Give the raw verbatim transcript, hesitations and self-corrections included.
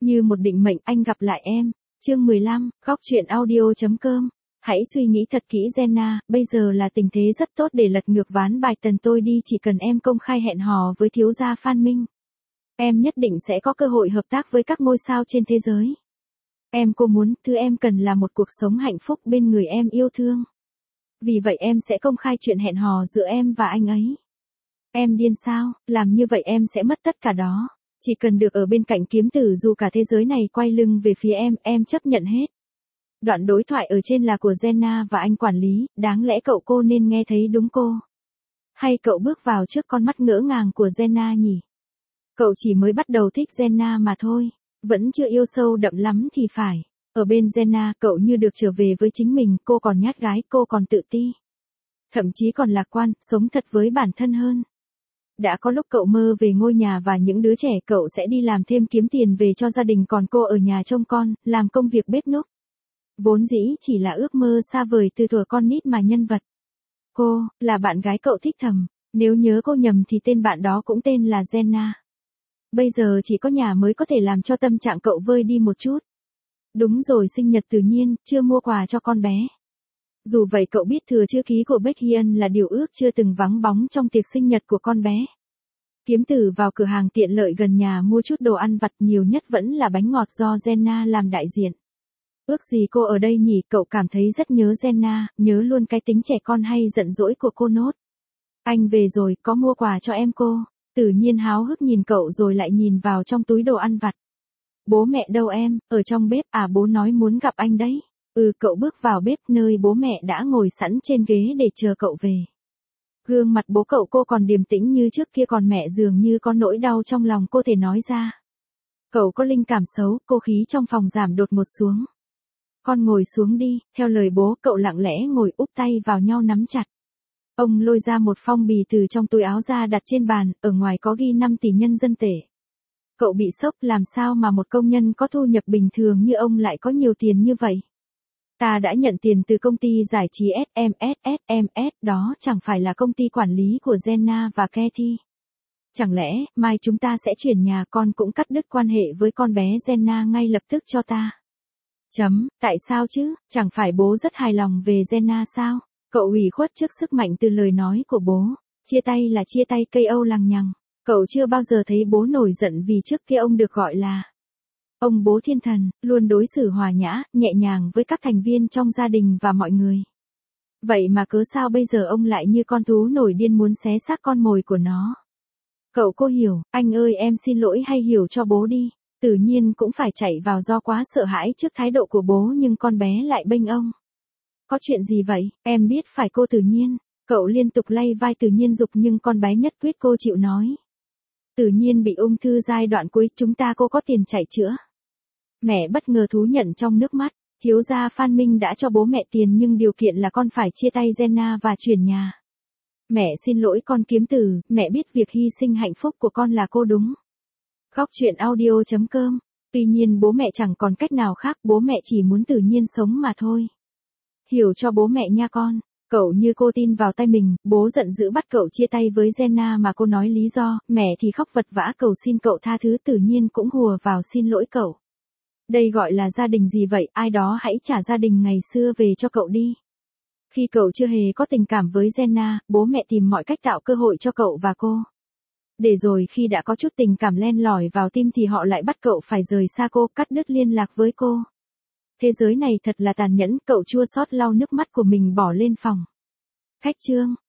Như một định mệnh anh gặp lại em. Chương mười lăm, góc truyện audio chấm com. Hãy suy nghĩ thật kỹ Jenna, bây giờ là tình thế rất tốt để lật ngược ván bài tần tôi đi, chỉ cần em công khai hẹn hò với thiếu gia Phan Minh. Em nhất định sẽ có cơ hội hợp tác với các ngôi sao trên thế giới. Em cô muốn, thứ em cần là một cuộc sống hạnh phúc bên người em yêu thương. Vì vậy em sẽ công khai chuyện hẹn hò giữa em và anh ấy. Em điên sao, làm như vậy em sẽ mất tất cả đó. Chỉ cần được ở bên cạnh kiếm tử dù cả thế giới này quay lưng về phía em, em chấp nhận hết. Đoạn đối thoại ở trên là của Jenna và anh quản lý, đáng lẽ cậu cô nên nghe thấy đúng cô. Hay cậu bước vào trước con mắt ngỡ ngàng của Jenna nhỉ? Cậu chỉ mới bắt đầu thích Jenna mà thôi, vẫn chưa yêu sâu đậm lắm thì phải. Ở bên Jenna, cậu như được trở về với chính mình, cô còn nhát gái, cô còn tự ti. Thậm chí còn lạc quan, sống thật với bản thân hơn. Đã có lúc cậu mơ về ngôi nhà và những đứa trẻ, cậu sẽ đi làm thêm kiếm tiền về cho gia đình, còn cô ở nhà trông con, làm công việc bếp núc. Vốn dĩ chỉ là ước mơ xa vời từ thuở con nít mà nhân vật. Cô, là bạn gái cậu thích thầm, nếu nhớ cô nhầm thì tên bạn đó cũng tên là Jenna. Bây giờ chỉ có nhà mới có thể làm cho tâm trạng cậu vơi đi một chút. Đúng rồi, sinh nhật tự nhiên, chưa mua quà cho con bé. Dù vậy cậu biết thừa chữ ký của Baekhyun là điều ước chưa từng vắng bóng trong tiệc sinh nhật của con bé. Kiếm tử vào cửa hàng tiện lợi gần nhà mua chút đồ ăn vặt, nhiều nhất vẫn là bánh ngọt do Jenna làm đại diện. Ước gì cô ở đây nhỉ, cậu cảm thấy rất nhớ Jenna, nhớ luôn cái tính trẻ con hay giận dỗi của cô nốt. Anh về rồi, có mua quà cho em cô. Tự nhiên háo hức nhìn cậu rồi lại nhìn vào trong túi đồ ăn vặt. Bố mẹ đâu em, ở trong bếp à, bố nói muốn gặp anh đấy. Ừ, cậu bước vào bếp nơi bố mẹ đã ngồi sẵn trên ghế để chờ cậu về. Gương mặt bố cậu cô còn điềm tĩnh như trước kia, còn mẹ dường như có nỗi đau trong lòng cô thể nói ra. Cậu có linh cảm xấu, cô khí trong phòng giảm đột ngột xuống. Con ngồi xuống đi, theo lời bố, cậu lặng lẽ ngồi úp tay vào nhau nắm chặt. Ông lôi ra một phong bì từ trong túi áo ra đặt trên bàn, ở ngoài có ghi năm tỷ nhân dân tệ. Cậu bị sốc, làm sao mà một công nhân có thu nhập bình thường như ông lại có nhiều tiền như vậy? Ta đã nhận tiền từ công ty giải trí ét em ét ét em ét, đó chẳng phải là công ty quản lý của Jenna và Kathy. Chẳng lẽ, mai chúng ta sẽ chuyển nhà, con cũng cắt đứt quan hệ với con bé Jenna ngay lập tức cho ta. Chấm, tại sao chứ, chẳng phải bố rất hài lòng về Jenna sao? Cậu ủy khuất trước sức mạnh từ lời nói của bố. Chia tay là chia tay, cây âu lằng nhằng. Cậu chưa bao giờ thấy bố nổi giận vì trước kia ông được gọi là ông bố thiên thần, luôn đối xử hòa nhã, nhẹ nhàng với các thành viên trong gia đình và mọi người. Vậy mà cớ sao bây giờ ông lại như con thú nổi điên muốn xé xác con mồi của nó? Cậu cô hiểu, anh ơi em xin lỗi, hay hiểu cho bố đi. Tự nhiên cũng phải chạy vào do quá sợ hãi trước thái độ của bố, nhưng con bé lại bênh ông. Có chuyện gì vậy, em biết phải cô Tự nhiên. Cậu liên tục lay vai Tự nhiên giục nhưng con bé nhất quyết cô chịu nói. Tự nhiên bị ung thư giai đoạn cuối, chúng ta cô có tiền chạy chữa. Mẹ bất ngờ thú nhận trong nước mắt, thiếu gia Phan Minh đã cho bố mẹ tiền nhưng điều kiện là con phải chia tay Jenna và chuyển nhà. Mẹ xin lỗi con kiếm tử, mẹ biết việc hy sinh hạnh phúc của con là cô đúng. Góc truyện audio chấm com. Tuy nhiên bố mẹ chẳng còn cách nào khác, bố mẹ chỉ muốn Tự nhiên sống mà thôi. Hiểu cho bố mẹ nha con. Cậu như cô tin vào tay mình, bố giận dữ bắt cậu chia tay với Jenna mà cô nói lý do, mẹ thì khóc vật vã cầu xin cậu tha thứ, Tự nhiên cũng hùa vào xin lỗi cậu. Đây gọi là gia đình gì vậy, ai đó hãy trả gia đình ngày xưa về cho cậu đi. Khi cậu chưa hề có tình cảm với Jenna, bố mẹ tìm mọi cách tạo cơ hội cho cậu và cô. Để rồi khi đã có chút tình cảm len lỏi vào tim thì họ lại bắt cậu phải rời xa cô, cắt đứt liên lạc với cô. Thế giới này thật là tàn nhẫn, cậu chua xót lau nước mắt của mình bỏ lên phòng. Khách trương,